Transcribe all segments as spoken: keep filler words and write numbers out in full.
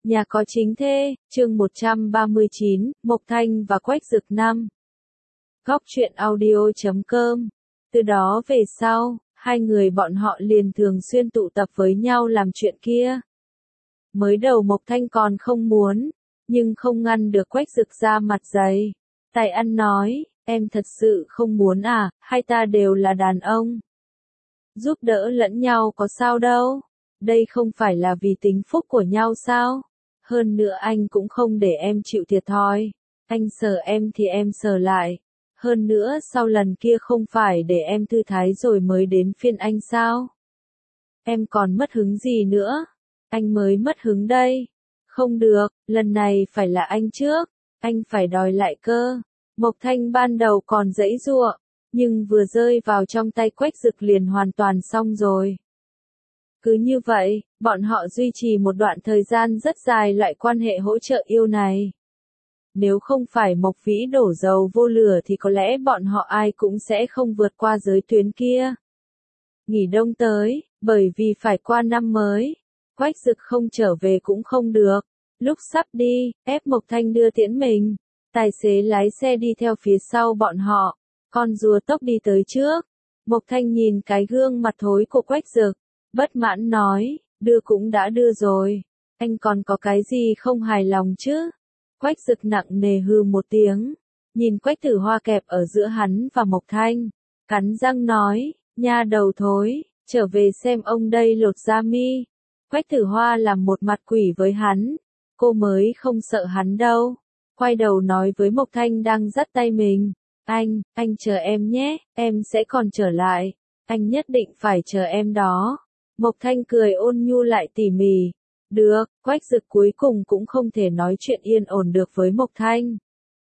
Nhà có chính thê, chương một trăm ba mươi chín, Mộc Thanh và Quách Dực năm. Góc truyện audio chấm com. Từ đó về sau, hai người bọn họ liền thường xuyên tụ tập với nhau làm chuyện kia. Mới đầu Mộc Thanh còn không muốn, nhưng không ngăn được Quách Dực ra mặt dày. Tài ăn nói, em thật sự không muốn à, hai ta đều là đàn ông. Giúp đỡ lẫn nhau có sao đâu, đây không phải là vì tính phúc của nhau sao? Hơn nữa anh cũng không để em chịu thiệt thòi. Anh sờ em thì em sờ lại. Hơn nữa sau lần kia không phải để em thư thái rồi mới đến phiên anh sao? Em còn mất hứng gì nữa? Anh mới mất hứng đây. Không được, lần này phải là anh trước. Anh phải đòi lại cơ. Mộc Thanh ban đầu còn giãy giụa, nhưng vừa rơi vào trong tay Quách Dực liền hoàn toàn xong rồi. Cứ như vậy, bọn họ duy trì một đoạn thời gian rất dài loại quan hệ hỗ trợ yêu này. Nếu không phải Mộc Vĩ đổ dầu vô lửa thì có lẽ bọn họ ai cũng sẽ không vượt qua giới tuyến kia. Nghỉ đông tới, bởi vì phải qua năm mới, Quách Dực không trở về cũng không được. Lúc sắp đi, ép Mộc Thanh đưa tiễn mình. Tài xế lái xe đi theo phía sau bọn họ, con rùa tốc đi tới trước. Mộc Thanh nhìn cái gương mặt thối của Quách Dực, bất mãn nói, đưa cũng đã đưa rồi, anh còn có cái gì không hài lòng chứ? Quách Dực nặng nề hừ một tiếng, nhìn Quách Tử Hoa kẹp ở giữa hắn và Mộc Thanh, cắn răng nói, nha đầu thối, trở về xem ông đây lột da mi. Quách Tử Hoa làm một mặt quỷ với hắn, cô mới không sợ hắn đâu. Quay đầu nói với Mộc Thanh đang dắt tay mình, anh, anh chờ em nhé, em sẽ còn trở lại, anh nhất định phải chờ em đó. Mộc Thanh cười ôn nhu lại tỉ mỉ. Được, Quách Dực cuối cùng cũng không thể nói chuyện yên ổn được với Mộc Thanh.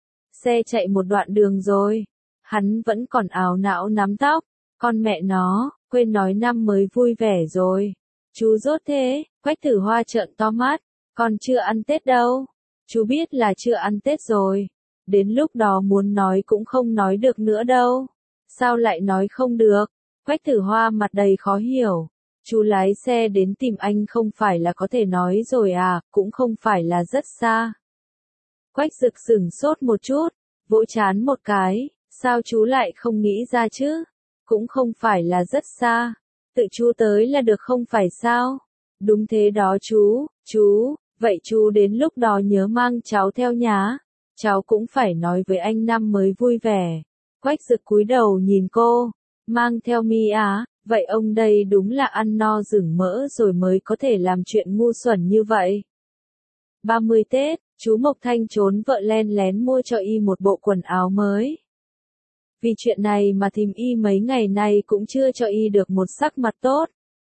Xe chạy một đoạn đường rồi, hắn vẫn còn ảo não nắm tóc, con mẹ nó, quên nói năm mới vui vẻ rồi. Chú dốt thế, Quách Tử Hoa trợn to mắt, còn chưa ăn Tết đâu. Chú biết là chưa ăn Tết rồi, đến lúc đó muốn nói cũng không nói được nữa đâu. Sao lại nói không được? Quách Tử Hoa mặt đầy khó hiểu. Chú lái xe đến tìm anh không phải là có thể nói rồi à, cũng không phải là rất xa. Quách Dực sửng sốt một chút, vỗ chán một cái, sao chú lại không nghĩ ra chứ? Cũng không phải là rất xa, tự chú tới là được không phải sao? Đúng thế đó chú, chú, vậy chú đến lúc đó nhớ mang cháu theo nhá, cháu cũng phải nói với anh năm mới vui vẻ. Quách Dực cúi đầu nhìn cô, mang theo mi á. Vậy ông đây đúng là ăn no rừng mỡ rồi mới có thể làm chuyện ngu xuẩn như vậy. ba mươi Tết, chú Mộc Thanh trốn vợ len lén mua cho y một bộ quần áo mới. Vì chuyện này mà thím y mấy ngày nay cũng chưa cho y được một sắc mặt tốt.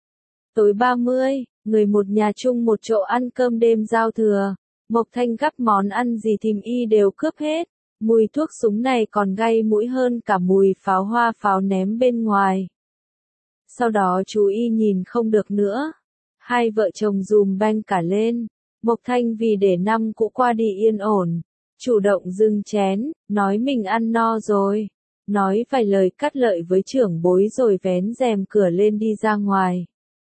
Tối ba mươi, người một nhà chung một chỗ ăn cơm đêm giao thừa. Mộc Thanh gắp món ăn gì thím y đều cướp hết. Mùi thuốc súng này còn gay mũi hơn cả mùi pháo hoa pháo ném bên ngoài. Sau đó chú y nhìn không được nữa. Hai vợ chồng dùm beng cả lên. Mộc Thanh vì để năm cũ qua đi yên ổn, chủ động dừng chén, nói mình ăn no rồi. Nói vài lời cắt lợi với trưởng bối rồi vén rèm cửa lên đi ra ngoài.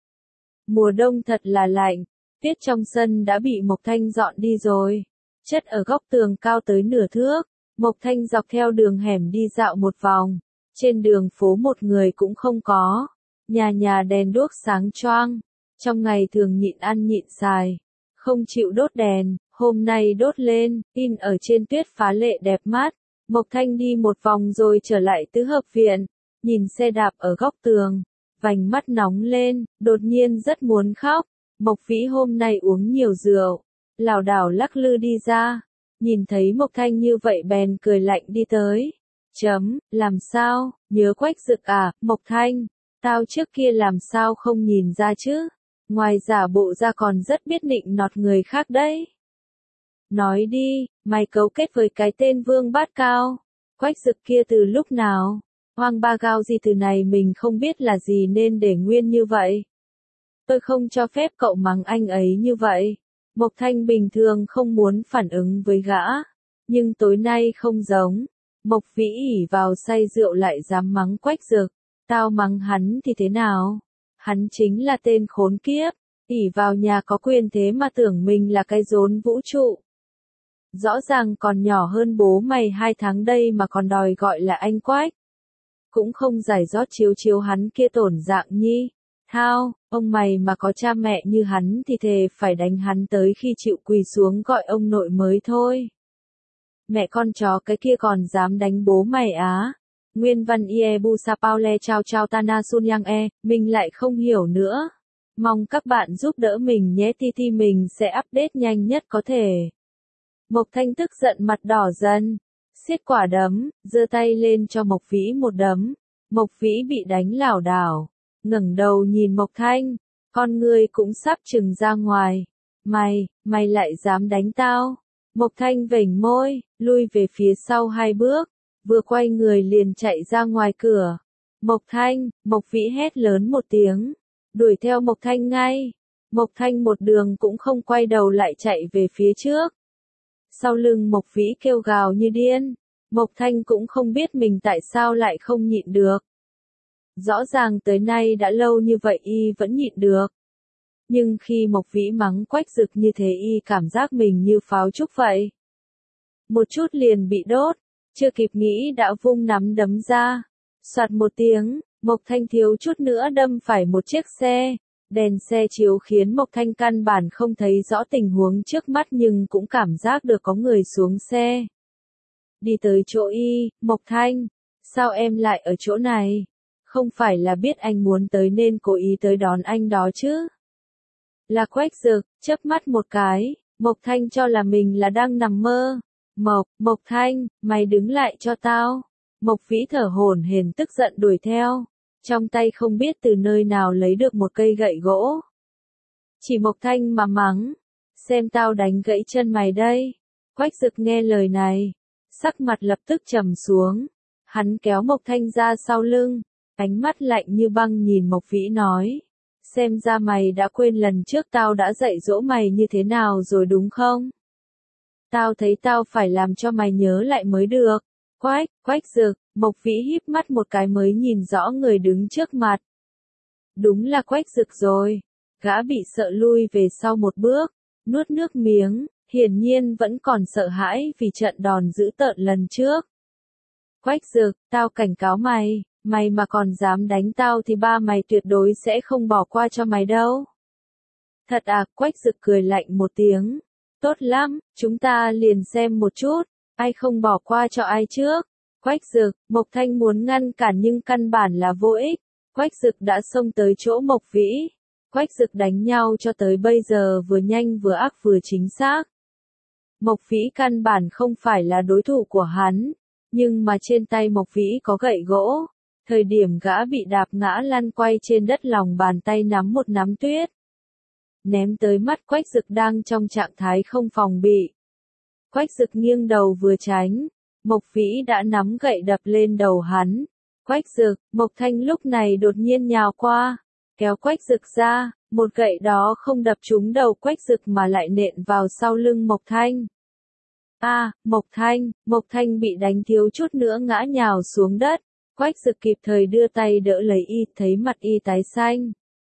Mùa đông thật là lạnh, tuyết trong sân đã bị Mộc Thanh dọn đi rồi. Chất ở góc tường cao tới nửa thước. Mộc Thanh dọc theo đường hẻm đi dạo một vòng. Trên đường phố một người cũng không có. Nhà nhà đèn đuốc sáng choang, trong ngày thường nhịn ăn nhịn xài, không chịu đốt đèn, hôm nay đốt lên, in ở trên tuyết phá lệ đẹp mắt. Mộc Thanh đi một vòng rồi trở lại tứ hợp viện, nhìn xe đạp ở góc tường, vành mắt nóng lên, đột nhiên rất muốn khóc. Mộc Vĩ hôm nay uống nhiều rượu, lảo đảo lắc lư đi ra, nhìn thấy Mộc Thanh như vậy bèn cười lạnh đi tới. Chấm, làm sao, nhớ Quách Dực à, Mộc Thanh. Tao trước kia làm sao không nhìn ra chứ? Ngoài giả bộ ra còn rất biết nịnh nọt người khác đấy. Nói đi, mày cấu kết với cái tên Vương Bát Cao. Quách Dực kia từ lúc nào? Hoang ba gao gì từ này mình không biết là gì nên để nguyên như vậy. Tôi không cho phép cậu mắng anh ấy như vậy. Mộc Thanh bình thường không muốn phản ứng với gã. Nhưng tối nay không giống. Mộc Vĩ ỉ vào say rượu lại dám mắng Quách Dực. Tao mắng hắn thì thế nào? Hắn chính là tên khốn kiếp. ỷ vào nhà có quyền thế mà tưởng mình là cái rốn vũ trụ. Rõ ràng còn nhỏ hơn bố mày hai tháng đây mà còn đòi gọi là anh Quách. Cũng không giải rót chiếu chiếu hắn kia tổn dạng nhi. Thao, ông mày mà có cha mẹ như hắn thì thề phải đánh hắn tới khi chịu quỳ xuống gọi ông nội mới thôi. Mẹ con chó cái kia còn dám đánh bố mày á. Nguyên văn ie bu sa paule chao chao tana sun yang e, mình lại không hiểu nữa. Mong các bạn giúp đỡ mình nhé, ti ti mình sẽ update nhanh nhất có thể. Mộc Thanh tức giận mặt đỏ dần, siết quả đấm, giơ tay lên cho Mộc Vĩ một đấm. Mộc Vĩ bị đánh lảo đảo, ngẩng đầu nhìn Mộc Thanh, con ngươi cũng sắp trừng ra ngoài. Mày, mày lại dám đánh tao? Mộc Thanh vểnh môi, lui về phía sau hai bước, vừa quay người liền chạy ra ngoài cửa. Mộc Thanh, Mộc Vĩ hét lớn một tiếng, đuổi theo Mộc Thanh ngay. Mộc Thanh một đường cũng không quay đầu lại chạy về phía trước. Sau lưng Mộc Vĩ kêu gào như điên, Mộc Thanh cũng không biết mình tại sao lại không nhịn được. Rõ ràng tới nay đã lâu như vậy y vẫn nhịn được. Nhưng khi Mộc Vĩ mắng Quách Dực như thế y cảm giác mình như pháo trúc vậy. Một chút liền bị đốt, chưa kịp nghĩ đã vung nắm đấm ra. Soạt một tiếng, Mộc Thanh thiếu chút nữa đâm phải một chiếc xe. Đèn xe chiếu khiến Mộc Thanh căn bản không thấy rõ tình huống trước mắt nhưng cũng cảm giác được có người xuống xe. Đi tới chỗ y, Mộc Thanh, sao em lại ở chỗ này? Không phải là biết anh muốn tới nên cố ý tới đón anh đó chứ? Là Quách Dực, chớp mắt một cái, Mộc Thanh cho là mình là đang nằm mơ. Mộc, Mộc Thanh, mày đứng lại cho tao. Mộc Vĩ thở hổn hển tức giận đuổi theo. Trong tay không biết từ nơi nào lấy được một cây gậy gỗ. Chỉ Mộc Thanh mà mắng. Xem tao đánh gãy chân mày đây. Quách Dực nghe lời này. Sắc mặt lập tức trầm xuống. Hắn kéo Mộc Thanh ra sau lưng. Ánh mắt lạnh như băng nhìn Mộc Vĩ nói. Xem ra mày đã quên lần trước tao đã dạy dỗ mày như thế nào rồi đúng không? Tao thấy tao phải làm cho mày nhớ lại mới được. Quách, Quách Dực, Mộc Vĩ híp mắt một cái mới nhìn rõ người đứng trước mặt. Đúng là Quách Dực rồi. Gã bị sợ lui về sau một bước, nuốt nước miếng, hiển nhiên vẫn còn sợ hãi vì trận đòn dữ tợn lần trước. Quách Dực, tao cảnh cáo mày, mày mà còn dám đánh tao thì ba mày tuyệt đối sẽ không bỏ qua cho mày đâu. Thật à, Quách Dực cười lạnh một tiếng. Tốt lắm, chúng ta liền xem một chút, ai không bỏ qua cho ai trước. Quách Dực, Mộc Thanh muốn ngăn cản nhưng căn bản là vô ích. Quách Dực đã xông tới chỗ Mộc Vĩ. Quách Dực đánh nhau cho tới bây giờ vừa nhanh vừa ác vừa chính xác. Mộc Vĩ căn bản không phải là đối thủ của hắn, nhưng mà trên tay Mộc Vĩ có gậy gỗ. Thời điểm gã bị đạp ngã lăn quay trên đất lòng bàn tay nắm một nắm tuyết. Ném tới mắt Quách Dực đang trong trạng thái không phòng bị. Quách Dực nghiêng đầu vừa tránh. Mộc Vĩ đã nắm gậy đập lên đầu hắn. Quách Dực, Mộc Thanh lúc này đột nhiên nhào qua, kéo Quách Dực ra, một gậy đó không đập trúng đầu Quách Dực mà lại nện vào sau lưng Mộc Thanh. A, à, Mộc Thanh, Mộc Thanh bị đánh thiếu chút nữa ngã nhào xuống đất. Quách Dực kịp thời đưa tay đỡ lấy y, thấy mặt y tái xanh.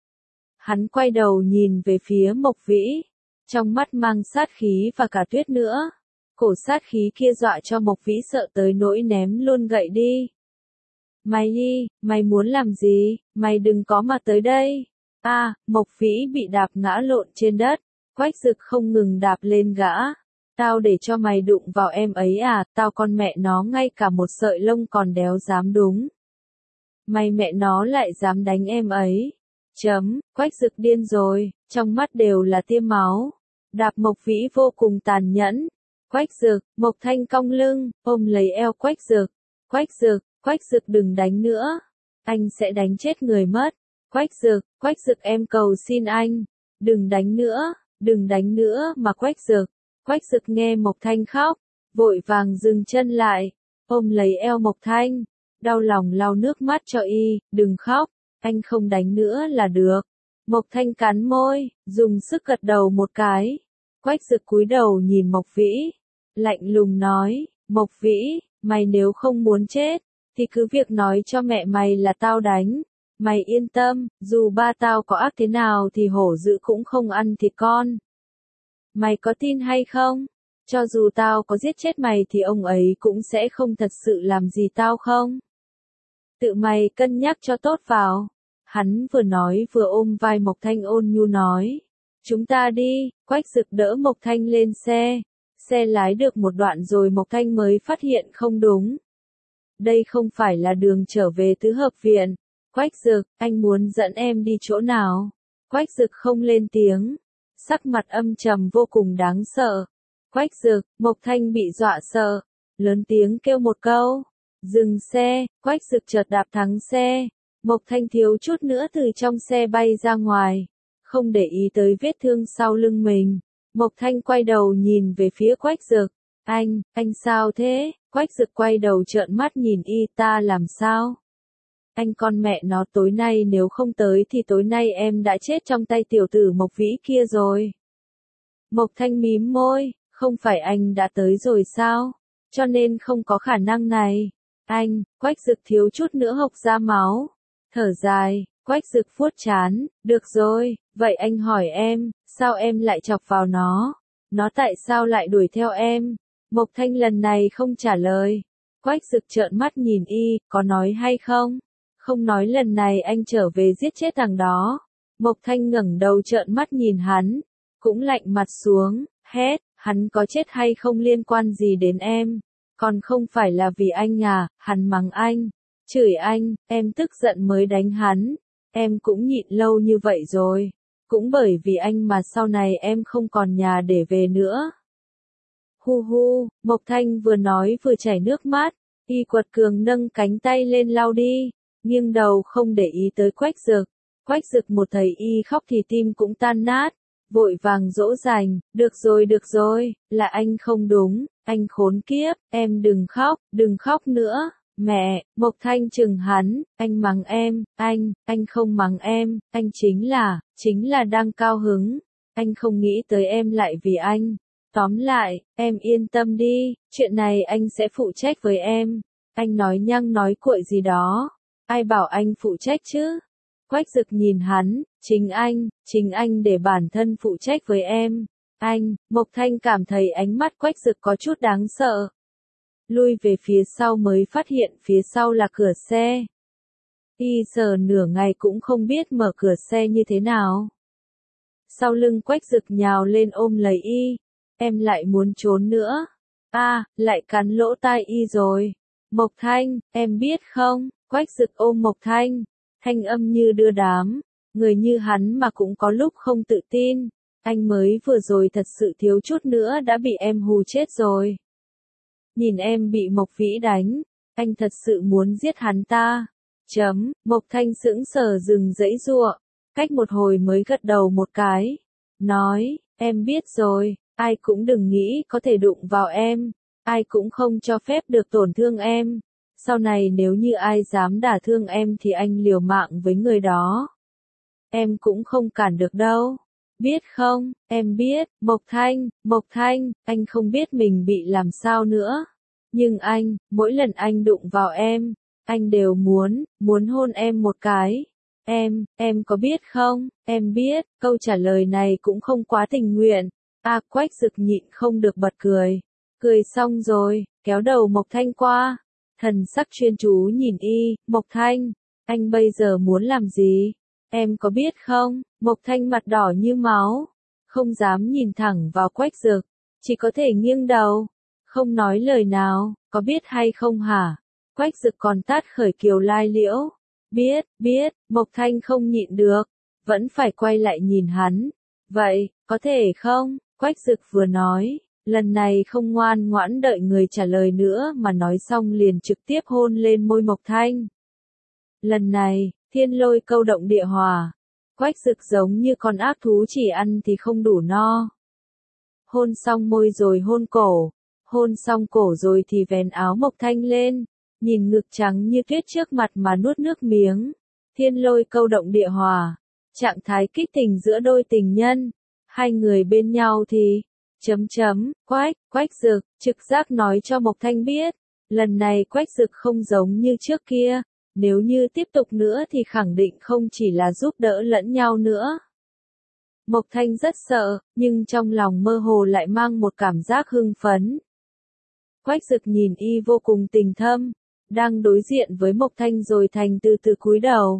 Hắn quay đầu nhìn về phía Mộc Vĩ, trong mắt mang sát khí và cả tuyết nữa. Cổ sát khí kia dọa cho Mộc Vĩ sợ tới nỗi ném luôn gậy đi. Mày đi, mày muốn làm gì, mày đừng có mà tới đây. A, à, Mộc Vĩ bị đạp ngã lộn trên đất, Quách Dực không ngừng đạp lên gã. Tao để cho mày đụng vào em ấy à, tao con mẹ nó ngay cả một sợi lông còn đéo dám đúng. Mày mẹ nó lại dám đánh em ấy. Chấm, Quách Dực điên rồi, trong mắt đều là tia máu. Đạp Mộc Vĩ vô cùng tàn nhẫn. Quách Dực, Mộc Thanh cong lưng, ôm lấy eo Quách Dực. Quách Dực, Quách Dực đừng đánh nữa. Anh sẽ đánh chết người mất. Quách Dực, Quách Dực em cầu xin anh. Đừng đánh nữa, đừng đánh nữa mà Quách Dực. Quách Dực nghe Mộc Thanh khóc, vội vàng dừng chân lại, ôm lấy eo Mộc Thanh, đau lòng lau nước mắt cho y, đừng khóc, anh không đánh nữa là được. Mộc Thanh cắn môi, dùng sức gật đầu một cái. Quách Dực cúi đầu nhìn Mộc Vĩ, lạnh lùng nói, Mộc Vĩ, mày nếu không muốn chết, thì cứ việc nói cho mẹ mày là tao đánh. Mày yên tâm, dù ba tao có ác thế nào thì hổ dữ cũng không ăn thịt con. Mày có tin hay không? Cho dù tao có giết chết mày thì ông ấy cũng sẽ không thật sự làm gì tao không? Tự mày cân nhắc cho tốt vào. Hắn vừa nói vừa ôm vai Mộc Thanh ôn nhu nói. Chúng ta đi, Quách Dực đỡ Mộc Thanh lên xe. Xe lái được một đoạn rồi Mộc Thanh mới phát hiện không đúng. Đây không phải là đường trở về tứ hợp viện. Quách Dực, anh muốn dẫn em đi chỗ nào? Quách Dực không lên tiếng. Sắc mặt âm trầm vô cùng đáng sợ. Quách Dực, Mộc Thanh bị dọa sợ. Lớn tiếng kêu một câu. Dừng xe, Quách Dực chợt đạp thắng xe. Mộc Thanh thiếu chút nữa từ trong xe bay ra ngoài. Không để ý tới vết thương sau lưng mình. Mộc Thanh quay đầu nhìn về phía Quách Dực. Anh, anh sao thế? Quách Dực quay đầu trợn mắt nhìn y, ta làm sao? Anh con mẹ nó, tối nay nếu không tới thì tối nay em đã chết trong tay tiểu tử Mộc Vĩ kia rồi. Mộc Thanh mím môi, không phải anh đã tới rồi sao? Cho nên không có khả năng này. Anh, Quách Dực thiếu chút nữa hộc ra máu. Thở dài, Quách Dực vuốt trán, được rồi, vậy anh hỏi em, sao em lại chọc vào nó? Nó tại sao lại đuổi theo em? Mộc Thanh lần này không trả lời. Quách Dực trợn mắt nhìn y, có nói hay không? Không nói lần này anh trở về giết chết thằng đó. Mộc Thanh ngẩng đầu trợn mắt nhìn hắn, cũng lạnh mặt xuống, hét, hắn có chết hay không liên quan gì đến em? Còn không phải là vì anh à? Hắn mắng anh, chửi anh, em tức giận mới đánh hắn. Em cũng nhịn lâu như vậy rồi. Cũng bởi vì anh mà sau này em không còn nhà để về nữa. Hu hu, Mộc Thanh vừa nói vừa chảy nước mắt. Y Quật Cường nâng cánh tay lên lau đi, nghiêng đầu không để ý tới Quách Dực. Quách Dực một thấy y khóc thì tim cũng tan nát, vội vàng dỗ dành, được rồi được rồi, là anh không đúng, anh khốn kiếp, em đừng khóc, đừng khóc nữa. Mẹ, Mộc Thanh chừng hắn, anh mắng em, anh, anh không mắng em, anh chính là, chính là đang cao hứng, anh không nghĩ tới em lại vì anh. Tóm lại, em yên tâm đi, chuyện này anh sẽ phụ trách với em. Anh nói nhăng nói cuội gì đó, ai bảo anh phụ trách chứ? Quách Dực nhìn hắn, chính anh, chính anh để bản thân phụ trách với em. Anh, Mộc Thanh cảm thấy ánh mắt Quách Dực có chút đáng sợ. Lui về phía sau mới phát hiện phía sau là cửa xe. Y sờ nửa ngày cũng không biết mở cửa xe như thế nào. Sau lưng Quách Dực nhào lên ôm lấy y. Em lại muốn trốn nữa. A, à, lại cắn lỗ tai y rồi. Mộc Thanh, em biết không? Quách Dực ôm Mộc Thanh. Thanh âm như đưa đám. Người như hắn mà cũng có lúc không tự tin. Anh mới vừa rồi thật sự thiếu chút nữa đã bị em hù chết rồi. Nhìn em bị Mộc Vĩ đánh, anh thật sự muốn giết hắn ta. Chấm, Mộc Thanh sững sờ dừng dãy giụa, cách một hồi mới gật đầu một cái. Nói, em biết rồi, ai cũng đừng nghĩ có thể đụng vào em, ai cũng không cho phép được tổn thương em. Sau này nếu như ai dám đả thương em thì anh liều mạng với người đó. Em cũng không cản được đâu. Biết không, em biết, Mộc Thanh, Mộc Thanh, anh không biết mình bị làm sao nữa. Nhưng anh, mỗi lần anh đụng vào em, anh đều muốn, muốn hôn em một cái. Em, em có biết không, em biết, câu trả lời này cũng không quá tình nguyện. A Quách Dực nhịn không được bật cười. Cười xong rồi, kéo đầu Mộc Thanh qua. Thần sắc chuyên chú nhìn y, Mộc Thanh, anh bây giờ muốn làm gì? Em có biết không? Mộc Thanh mặt đỏ như máu, không dám nhìn thẳng vào Quách Dực, chỉ có thể nghiêng đầu, không nói lời nào, có biết hay không hả? Quách Dực còn tát khởi Kiều Lai Liễu. Biết, biết, Mộc Thanh không nhịn được, vẫn phải quay lại nhìn hắn. Vậy, có thể không? Quách Dực vừa nói, lần này không ngoan ngoãn đợi người trả lời nữa mà nói xong liền trực tiếp hôn lên môi Mộc Thanh. Lần này, thiên lôi câu động địa hòa. Quách Dực giống như con ác thú chỉ ăn thì không đủ no. Hôn xong môi rồi hôn cổ, hôn xong cổ rồi thì vén áo Mộc Thanh lên, nhìn ngực trắng như tuyết trước mặt mà nuốt nước miếng. Thiên lôi câu động địa hòa, trạng thái kích tình giữa đôi tình nhân, hai người bên nhau thì, chấm chấm, Quách, Quách Dực, trực giác nói cho Mộc Thanh biết, lần này Quách Dực không giống như trước kia, nếu như tiếp tục nữa thì khẳng định không chỉ là giúp đỡ lẫn nhau nữa. Mộc Thanh rất sợ, nhưng trong lòng mơ hồ lại mang một cảm giác hưng phấn. Quách Dực nhìn y vô cùng tình thâm, đang đối diện với Mộc Thanh rồi thành từ từ cúi đầu.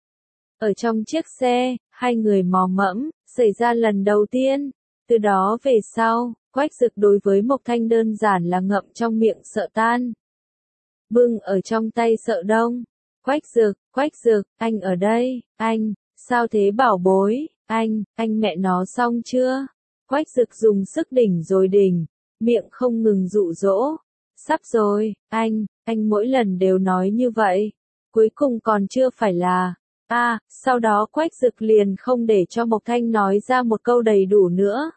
Ở trong chiếc xe, hai người mò mẫm, xảy ra lần đầu tiên. Từ đó về sau, Quách Dực đối với Mộc Thanh đơn giản là ngậm trong miệng sợ tan. Bưng ở trong tay sợ đông. Quách Dực, Quách Dực, anh ở đây, anh, sao thế bảo bối, anh, anh mẹ nó xong chưa? Quách Dực dùng sức đỉnh rồi đỉnh, miệng không ngừng dụ dỗ. Sắp rồi, anh, anh mỗi lần đều nói như vậy. Cuối cùng còn chưa phải là... a à, sau đó Quách Dực liền không để cho Mộc Thanh nói ra một câu đầy đủ nữa.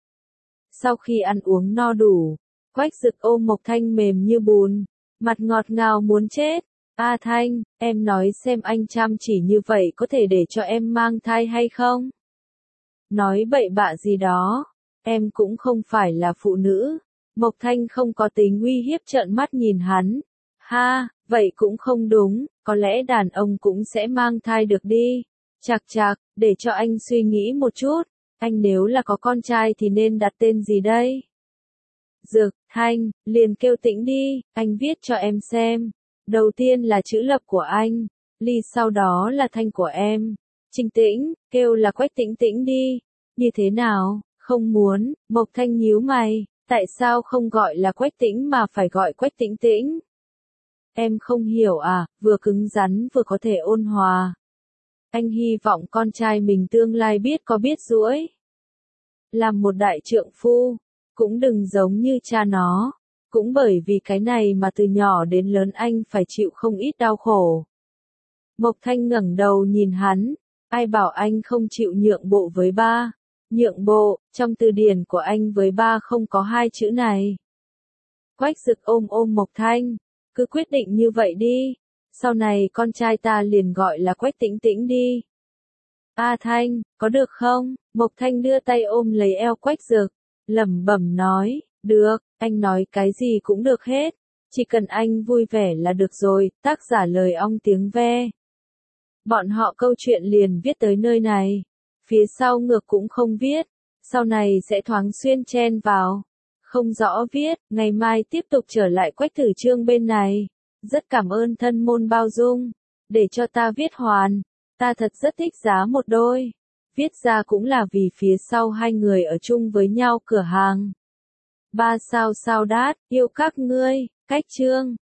Sau khi ăn uống no đủ, Quách Dực ôm Mộc Thanh mềm như bùn, mặt ngọt ngào muốn chết. A Thanh, em nói xem anh chăm chỉ như vậy có thể để cho em mang thai hay không? Nói bậy bạ gì đó, em cũng không phải là phụ nữ. Mộc Thanh không có tính uy hiếp trợn mắt nhìn hắn. Ha, vậy cũng không đúng, có lẽ đàn ông cũng sẽ mang thai được đi. Chạc chạc, để cho anh suy nghĩ một chút, anh nếu là có con trai thì nên đặt tên gì đây? Dực, Thanh, liền kêu Tĩnh đi, anh viết cho em xem. Đầu tiên là chữ lập của anh, Ly sau đó là Thanh của em. Trinh Tĩnh, kêu là Quách Tĩnh Tĩnh đi. Như thế nào, không muốn, Mộc Thanh nhíu mày, tại sao không gọi là Quách Tĩnh mà phải gọi Quách Tĩnh Tĩnh? Em không hiểu à, vừa cứng rắn vừa có thể ôn hòa. Anh hy vọng con trai mình tương lai biết có biết duỗi. Làm một đại trượng phu, cũng đừng giống như cha nó. Cũng bởi vì cái này mà từ nhỏ đến lớn anh phải chịu không ít đau khổ. Mộc Thanh ngẩng đầu nhìn hắn, ai bảo anh không chịu nhượng bộ với ba. Nhượng bộ, trong từ điển của anh với ba không có hai chữ này. Quách Dực ôm ôm Mộc Thanh, cứ quyết định như vậy đi, sau này con trai ta liền gọi là Quách Tĩnh Tĩnh đi. A Thanh, có được không? Mộc Thanh đưa tay ôm lấy eo Quách Dực, lẩm bẩm nói, được, anh nói cái gì cũng được hết, chỉ cần anh vui vẻ là được rồi, tác giả lời ong tiếng ve. Bọn họ câu chuyện liền viết tới nơi này, phía sau ngược cũng không viết, sau này sẽ thoáng xuyên chen vào. Không rõ viết, ngày mai tiếp tục trở lại Quách Tử Chương bên này. Rất cảm ơn thân môn bao dung, để cho ta viết hoàn, ta thật rất thích giá một đôi. Viết ra cũng là vì phía sau hai người ở chung với nhau cửa hàng. Ba sao sao đát, yêu các ngươi, cách chương.